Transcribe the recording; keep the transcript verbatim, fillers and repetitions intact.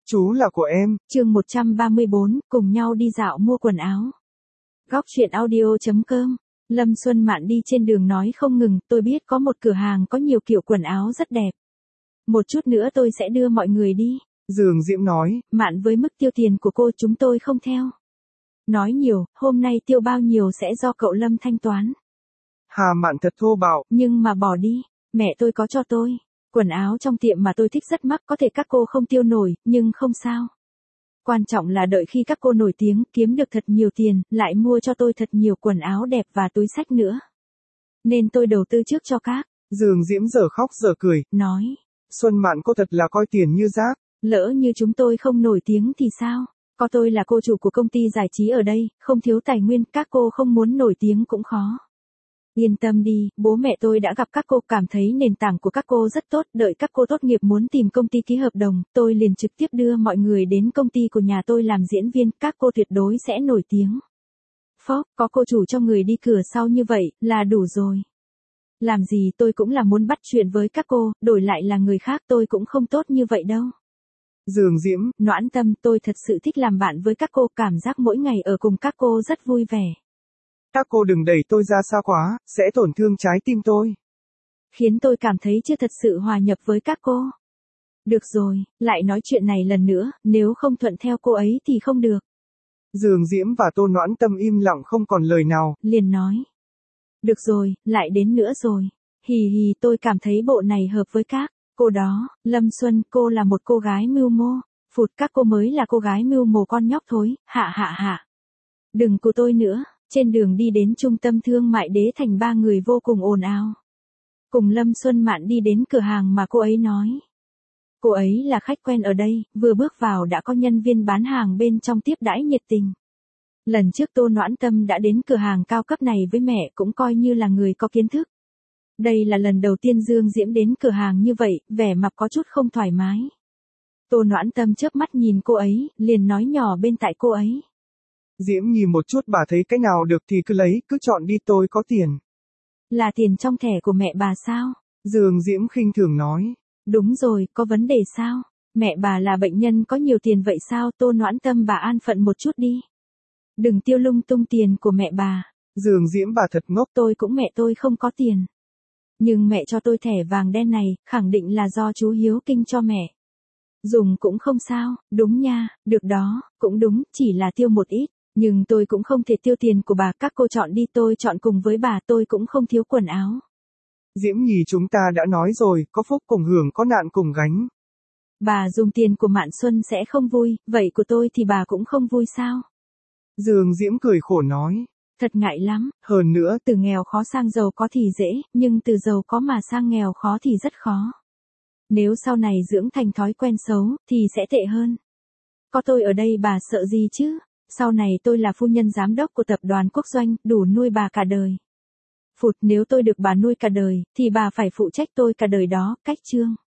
Chú là của em. Chương một trăm ba mươi bốn, cùng nhau đi dạo mua quần áo. Góc truyện audio chấm com. Lâm Xuân Mạn đi trên đường nói không ngừng, tôi biết có một cửa hàng có nhiều kiểu quần áo rất đẹp. Một chút nữa tôi sẽ đưa mọi người đi. Dương Diễm nói. Mạn với mức tiêu tiền của cô chúng tôi không theo. Nói nhiều, hôm nay tiêu bao nhiêu sẽ do cậu Lâm thanh toán. Hà Mạn thật thô bạo. Nhưng mà bỏ đi, mẹ tôi có cho tôi. Quần áo trong tiệm mà tôi thích rất mắc, có thể các cô không tiêu nổi, nhưng không sao. Quan trọng là đợi khi các cô nổi tiếng, kiếm được thật nhiều tiền, lại mua cho tôi thật nhiều quần áo đẹp và túi xách nữa. Nên tôi đầu tư trước cho các. Dương Diễm giờ khóc giờ cười. Nói. Xuân Mạn cô thật là coi tiền như rác. Lỡ như chúng tôi không nổi tiếng thì sao? Có tôi là cô chủ của công ty giải trí ở đây, không thiếu tài nguyên, các cô không muốn nổi tiếng cũng khó. Yên tâm đi, bố mẹ tôi đã gặp các cô, cảm thấy nền tảng của các cô rất tốt, đợi các cô tốt nghiệp muốn tìm công ty ký hợp đồng, tôi liền trực tiếp đưa mọi người đến công ty của nhà tôi làm diễn viên, các cô tuyệt đối sẽ nổi tiếng. Phó, có cô chủ cho người đi cửa sau như vậy, là đủ rồi. Làm gì tôi cũng là muốn bắt chuyện với các cô, đổi lại là người khác tôi cũng không tốt như vậy đâu. Dương Diễm, Noãn Tâm, tôi thật sự thích làm bạn với các cô, cảm giác mỗi ngày ở cùng các cô rất vui vẻ. Các cô đừng đẩy tôi ra xa quá, sẽ tổn thương trái tim tôi. Khiến tôi cảm thấy chưa thật sự hòa nhập với các cô. Được rồi, lại nói chuyện này lần nữa, nếu không thuận theo cô ấy thì không được. Dương Diễm và Tô Noãn Tâm im lặng không còn lời nào. Liền nói. Được rồi, lại đến nữa rồi. Hì hì, tôi cảm thấy bộ này hợp với các cô đó. Lâm Xuân, cô là một cô gái mưu mô. Phụt, các cô mới là cô gái mưu mô con nhóc thối. Hạ hạ hạ. Đừng của tôi nữa. Trên đường đi đến trung tâm thương mại Đế Thành, ba người vô cùng ồn ào. Cùng Lâm Xuân Mạn đi đến cửa hàng mà cô ấy nói. Cô ấy là khách quen ở đây, vừa bước vào đã có nhân viên bán hàng bên trong tiếp đãi nhiệt tình. Lần trước Tô Noãn Tâm đã đến cửa hàng cao cấp này với mẹ, cũng coi như là người có kiến thức. Đây là lần đầu tiên Dương Diễm đến cửa hàng như vậy, vẻ mặt có chút không thoải mái. Tô Noãn Tâm chớp mắt nhìn cô ấy, liền nói nhỏ bên tai cô ấy. Diễm nhìn một chút, bà thấy cái nào được thì cứ lấy, cứ chọn đi, tôi có tiền. Là tiền trong thẻ của mẹ bà sao? Dương Diễm khinh thường nói. Đúng rồi, có vấn đề sao? Mẹ bà là bệnh nhân có nhiều tiền vậy sao? Tô Noãn Tâm, bà an phận một chút đi. Đừng tiêu lung tung tiền của mẹ bà. Dương Diễm, bà thật ngốc. Tôi cũng mẹ tôi không có tiền. Nhưng mẹ cho tôi thẻ vàng đen này, khẳng định là do chú Hiếu Kinh cho mẹ. Dùng cũng không sao, đúng nha, được đó, cũng đúng, chỉ là tiêu một ít. Nhưng tôi cũng không thể tiêu tiền của bà, các cô chọn đi, tôi chọn cùng với bà, tôi cũng không thiếu quần áo. Diễm Nhì, chúng ta đã nói rồi, có phúc cùng hưởng, có nạn cùng gánh. Bà dùng tiền của Mạn Xuân sẽ không vui, vậy của tôi thì bà cũng không vui sao? Dương Diễm cười khổ nói. Thật ngại lắm. Hơn nữa, từ nghèo khó sang giàu có thì dễ, nhưng từ giàu có mà sang nghèo khó thì rất khó. Nếu sau này dưỡng thành thói quen xấu, thì sẽ tệ hơn. Có tôi ở đây bà sợ gì chứ? Sau này tôi là phu nhân giám đốc của tập đoàn Quốc Doanh, đủ nuôi bà cả đời. Phụt, nếu tôi được bà nuôi cả đời, thì bà phải phụ trách tôi cả đời đó, cách chương.